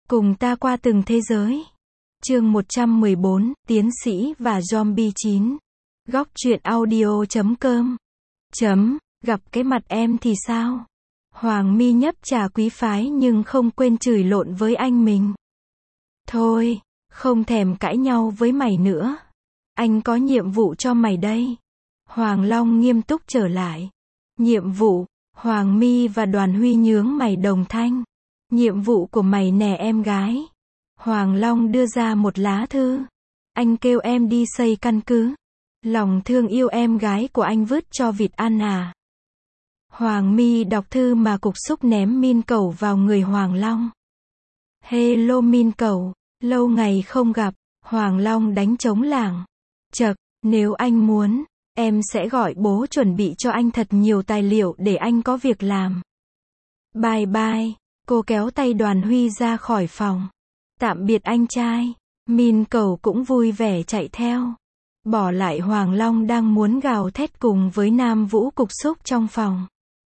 Cùng ta qua từng thế giới. Chương 114, Tiến sĩ và Zombie 9. Góc truyện audio.com. Gặp cái mặt em thì sao? Hoàng My nhấp trà quý phái nhưng không quên chửi lộn với anh mình. Thôi, không thèm cãi nhau với mày nữa. Anh có nhiệm vụ cho mày đây. Hoàng Long nghiêm túc trở lại. Nhiệm vụ? Hoàng My và Đoàn Huy nhướng mày đồng thanh. Nhiệm vụ của mày nè em gái. Hoàng Long đưa ra một lá thư. Anh kêu em đi xây căn cứ. Lòng thương yêu em gái của anh vứt cho vịt ăn à? Hoàng My đọc thư mà cục xúc ném min cầu vào người Hoàng Long. Hello min cầu, lâu ngày không gặp. Hoàng Long đánh trống lảng. Chậc, nếu anh muốn, em sẽ gọi bố chuẩn bị cho anh thật nhiều tài liệu để anh có việc làm. Bye bye. Cô kéo tay Đoàn Huy ra khỏi phòng. Tạm biệt anh trai. Min cầu cũng vui vẻ chạy theo. Bỏ lại Hoàng Long đang muốn gào thét cùng với Nam Vũ cục xúc trong phòng.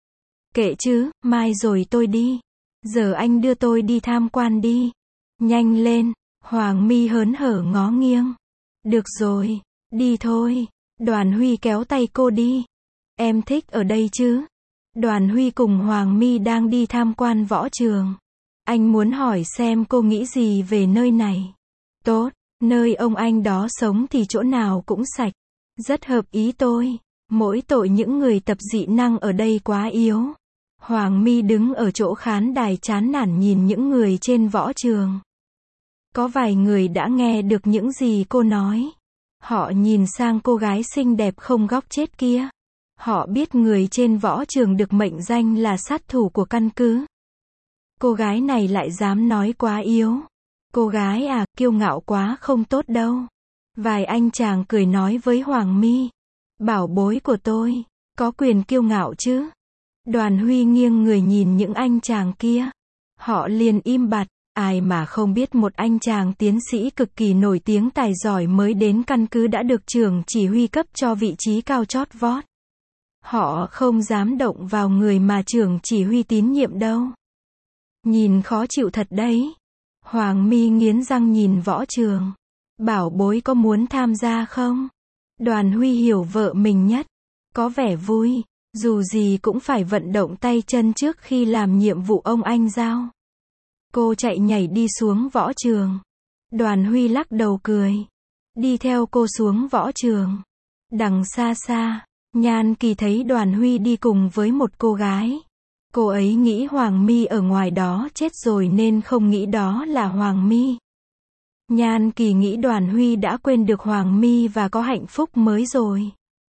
Kệ chứ, mai rồi tôi đi. Giờ anh đưa tôi đi tham quan đi. Nhanh lên. Hoàng My hớn hở ngó nghiêng. Được rồi, đi thôi. Đoàn Huy kéo tay cô đi. Em thích ở đây chứ? Đoàn Huy cùng Hoàng My đang đi tham quan võ trường. Anh muốn hỏi xem cô nghĩ gì về nơi này. Tốt, nơi ông anh đó sống thì chỗ nào cũng sạch. Rất hợp ý tôi. Mỗi tội những người tập dị năng ở đây quá yếu. Hoàng My đứng ở chỗ khán đài chán nản nhìn những người trên võ trường. Có vài người đã nghe được những gì cô nói. Họ nhìn sang cô gái xinh đẹp không góc chết kia. Họ biết người trên võ trường được mệnh danh là sát thủ của căn cứ. Cô gái này lại dám nói quá yếu. Cô gái à, kiêu ngạo quá không tốt đâu. Vài anh chàng cười nói với Hoàng My. Bảo bối của tôi, có quyền kiêu ngạo chứ? Đoàn Huy nghiêng người nhìn những anh chàng kia. Họ liền im bặt. Ai mà không biết một anh chàng tiến sĩ cực kỳ nổi tiếng tài giỏi mới đến căn cứ đã được trưởng chỉ huy cấp cho vị trí cao chót vót. Họ không dám động vào người mà trưởng chỉ huy tín nhiệm đâu. Nhìn khó chịu thật đấy. Hoàng My nghiến răng nhìn võ trường. Bảo bối có muốn tham gia không? Đoàn Huy hiểu vợ mình nhất. Có vẻ vui. Dù gì cũng phải vận động tay chân trước khi làm nhiệm vụ ông anh giao. Cô chạy nhảy đi xuống võ trường. Đoàn Huy lắc đầu cười. Đi theo cô xuống võ trường. Đằng xa xa, Nhan Kỳ thấy Đoàn Huy đi cùng với một cô gái. Cô ấy nghĩ Hoàng My ở ngoài đó chết rồi nên không nghĩ đó là Hoàng My. Nhan Kỳ nghĩ Đoàn Huy đã quên được Hoàng My và có hạnh phúc mới rồi.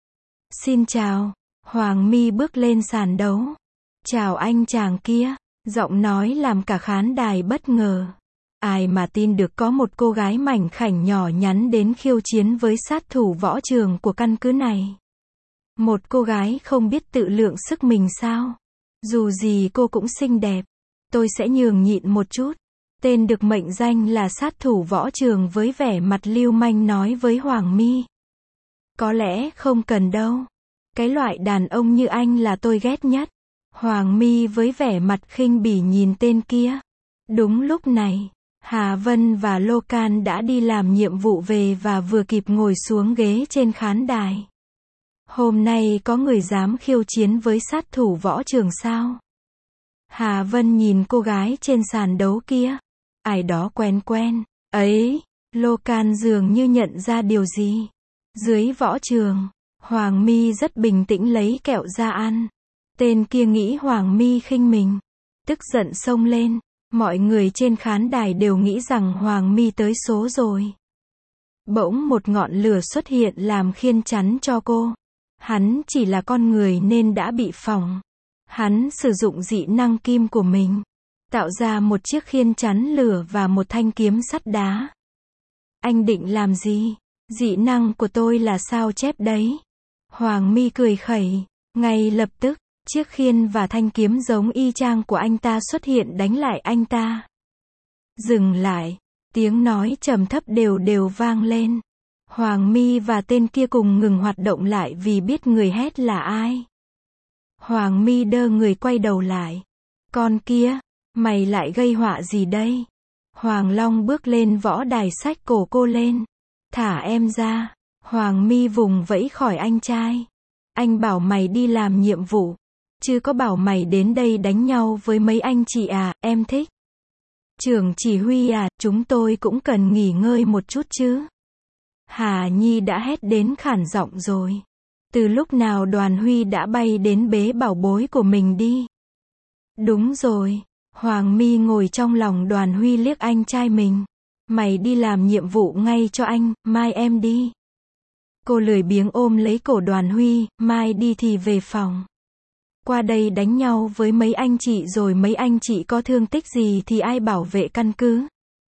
Xin chào. Hoàng My bước lên sàn đấu. Chào anh chàng kia. Giọng nói làm cả khán đài bất ngờ. Ai mà tin được có một cô gái mảnh khảnh nhỏ nhắn đến khiêu chiến với sát thủ võ trường của căn cứ này. Một cô gái không biết tự lượng sức mình sao? Dù gì cô cũng xinh đẹp. Tôi sẽ nhường nhịn một chút. Tên được mệnh danh là sát thủ võ trường với vẻ mặt lưu manh nói với Hoàng My. Có lẽ không cần đâu. Cái loại đàn ông như anh là tôi ghét nhất. Hoàng My với vẻ mặt khinh bỉ nhìn tên kia. Đúng lúc này, Hà Vân và Lô Can đã đi làm nhiệm vụ về và vừa kịp ngồi xuống ghế trên khán đài. Hôm nay có người dám khiêu chiến với sát thủ võ trường sao? Hà Vân nhìn cô gái trên sàn đấu kia. Ai đó quen quen. Ấy, Lô Can dường như nhận ra điều gì. Dưới võ trường, Hoàng My rất bình tĩnh lấy kẹo ra ăn. Tên kia nghĩ Hoàng My khinh mình. Tức giận xông lên. Mọi người trên khán đài đều nghĩ rằng Hoàng My tới số rồi. Bỗng một ngọn lửa xuất hiện làm khiên chắn cho cô. Hắn chỉ là con người nên đã bị phỏng. Hắn sử dụng dị năng kim của mình. Tạo ra một chiếc khiên chắn lửa và một thanh kiếm sắt đá. Anh định làm gì? Dị năng của tôi là sao chép đấy. Hoàng My cười khẩy. Ngay lập tức, chiếc khiên và thanh kiếm giống y chang của anh ta xuất hiện đánh lại anh ta. Dừng lại. Tiếng nói trầm thấp đều đều vang lên. Hoàng My và tên kia cùng ngừng hoạt động lại vì biết người hét là ai. Hoàng My đơ người quay đầu lại. Con kia, mày lại gây họa gì đây? Hoàng Long bước lên võ đài xách cổ cô lên. Thả em ra. Hoàng My vùng vẫy khỏi anh trai. Anh bảo mày đi làm nhiệm vụ. Chứ có bảo mày đến đây đánh nhau với mấy anh chị à, em thích. Trưởng chỉ huy à, chúng tôi cũng cần nghỉ ngơi một chút chứ. Hà Nhi đã hét đến khản giọng rồi. Từ lúc nào Đoàn Huy đã bay đến bế bảo bối của mình đi. Đúng rồi. Hoàng My ngồi trong lòng Đoàn Huy liếc anh trai mình. Mày đi làm nhiệm vụ ngay cho anh, mai em đi. Cô lười biếng ôm lấy cổ Đoàn Huy, mai đi thì về phòng. Qua đây đánh nhau với mấy anh chị rồi mấy anh chị có thương tích gì thì ai bảo vệ căn cứ.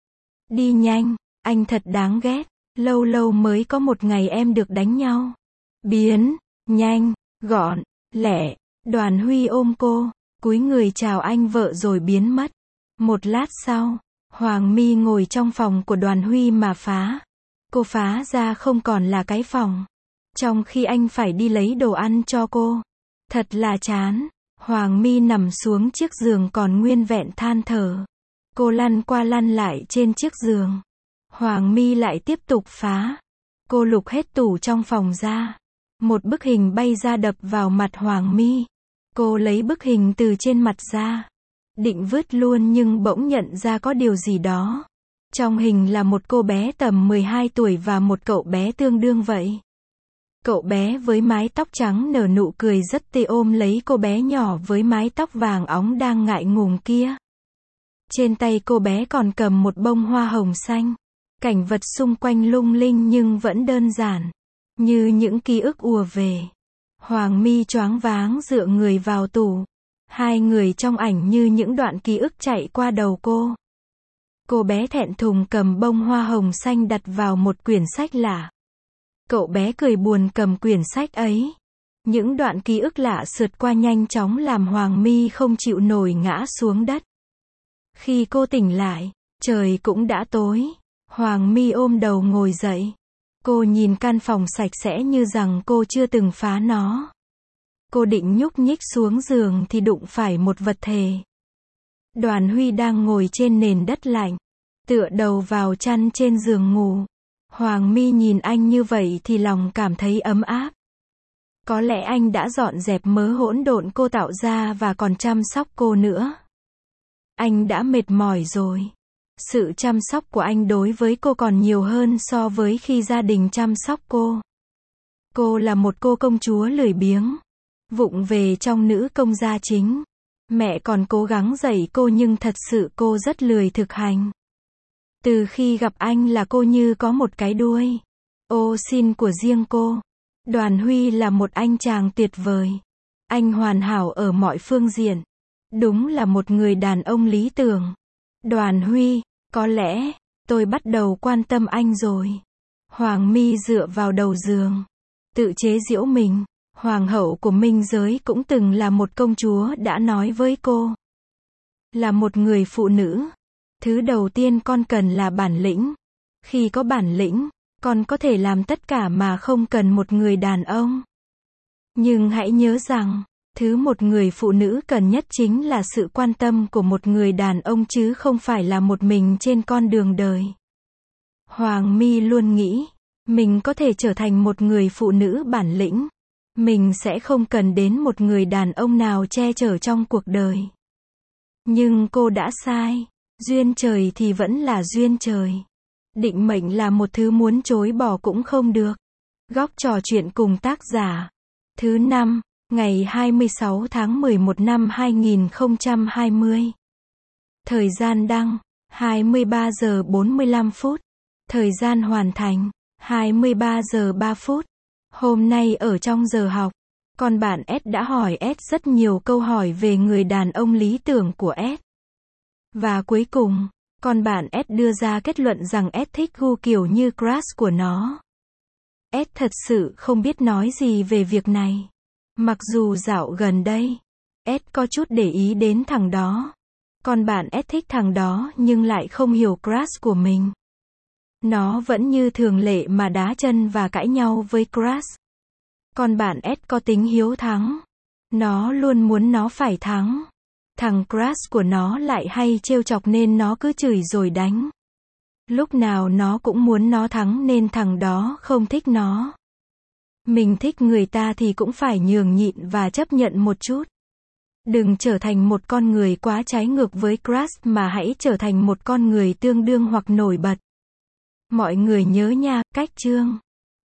Đi nhanh, anh thật đáng ghét, lâu lâu mới có một ngày em được đánh nhau. Biến, nhanh, gọn, lẹ. Đoàn Huy ôm cô, cúi người chào anh vợ rồi biến mất. Một lát sau, Hoàng My ngồi trong phòng của Đoàn Huy mà phá. Cô phá ra không còn là cái phòng. Trong khi anh phải đi lấy đồ ăn cho cô. Thật là chán. Hoàng My nằm xuống chiếc giường còn nguyên vẹn than thở. Cô lăn qua lăn lại trên chiếc giường. Hoàng My lại tiếp tục phá. Cô lục hết tủ trong phòng ra. Một bức hình bay ra đập vào mặt Hoàng My. Cô lấy bức hình từ trên mặt ra. Định vứt luôn nhưng bỗng nhận ra có điều gì đó. Trong hình là một cô bé tầm 12 tuổi và một cậu bé tương đương vậy. Cậu bé với mái tóc trắng nở nụ cười rất tươi ôm lấy cô bé nhỏ với mái tóc vàng óng đang ngại ngùng kia. Trên tay cô bé còn cầm một bông hoa hồng xanh. Cảnh vật xung quanh lung linh nhưng vẫn đơn giản. Như những ký ức ùa về. Hoàng My choáng váng dựa người vào tủ. Hai người trong ảnh như những đoạn ký ức chạy qua đầu cô. Cô bé thẹn thùng cầm bông hoa hồng xanh đặt vào một quyển sách lạ. Cậu bé cười buồn cầm quyển sách ấy. Những đoạn ký ức lạ sượt qua nhanh chóng làm Hoàng My không chịu nổi ngã xuống đất. Khi cô tỉnh lại, trời cũng đã tối. Hoàng My ôm đầu ngồi dậy. Cô nhìn căn phòng sạch sẽ như rằng cô chưa từng phá nó. Cô định nhúc nhích xuống giường thì đụng phải một vật thể. Đoàn Huy đang ngồi trên nền đất lạnh, tựa đầu vào chăn trên giường ngủ. Hoàng My nhìn anh như vậy thì lòng cảm thấy ấm áp. Có lẽ anh đã dọn dẹp mớ hỗn độn cô tạo ra và còn chăm sóc cô nữa. Anh đã mệt mỏi rồi. Sự chăm sóc của anh đối với cô còn nhiều hơn so với khi gia đình chăm sóc cô. Cô là một cô công chúa lười biếng, vụng về trong nữ công gia chính. Mẹ còn cố gắng dạy cô nhưng thật sự cô rất lười thực hành. Từ khi gặp anh là cô như có một cái đuôi. Ô xin của riêng cô. Đoàn Huy là một anh chàng tuyệt vời. Anh hoàn hảo ở mọi phương diện. Đúng là một người đàn ông lý tưởng. Đoàn Huy, có lẽ, tôi bắt đầu quan tâm anh rồi. Hoàng My dựa vào đầu giường. Tự chế giễu mình. Hoàng hậu của Minh giới cũng từng là một công chúa đã nói với cô. Là một người phụ nữ. Thứ đầu tiên con cần là bản lĩnh. Khi có bản lĩnh, con có thể làm tất cả mà không cần một người đàn ông. Nhưng hãy nhớ rằng, thứ một người phụ nữ cần nhất chính là sự quan tâm của một người đàn ông chứ không phải là một mình trên con đường đời. Hoàng My luôn nghĩ, mình có thể trở thành một người phụ nữ bản lĩnh. Mình sẽ không cần đến một người đàn ông nào che chở trong cuộc đời. Nhưng cô đã sai. Duyên trời thì vẫn là duyên trời. Định mệnh là một thứ muốn chối bỏ cũng không được. Góc trò chuyện cùng tác giả. Thứ 5, ngày 26 tháng 11 năm 2020. Thời gian đăng, 23 giờ 45 phút. Thời gian hoàn thành, 23 giờ 3 phút. Hôm nay ở trong giờ học, con bạn S đã hỏi S rất nhiều câu hỏi về người đàn ông lý tưởng của S. Và cuối cùng, con bạn S đưa ra kết luận rằng S thích gu kiểu như crush của nó. S thật sự không biết nói gì về việc này. Mặc dù dạo gần đây, S có chút để ý đến thằng đó. Con bạn S thích thằng đó nhưng lại không hiểu crush của mình. Nó vẫn như thường lệ mà đá chân và cãi nhau với crush. Con bạn S có tính hiếu thắng. Nó luôn muốn nó phải thắng. Thằng crush của nó lại hay trêu chọc nên nó cứ chửi rồi đánh. Lúc nào nó cũng muốn nó thắng nên thằng đó không thích nó. Mình thích người ta thì cũng phải nhường nhịn và chấp nhận một chút. Đừng trở thành một con người quá trái ngược với crush mà hãy trở thành một con người tương đương hoặc nổi bật. Mọi người nhớ nha, cách chương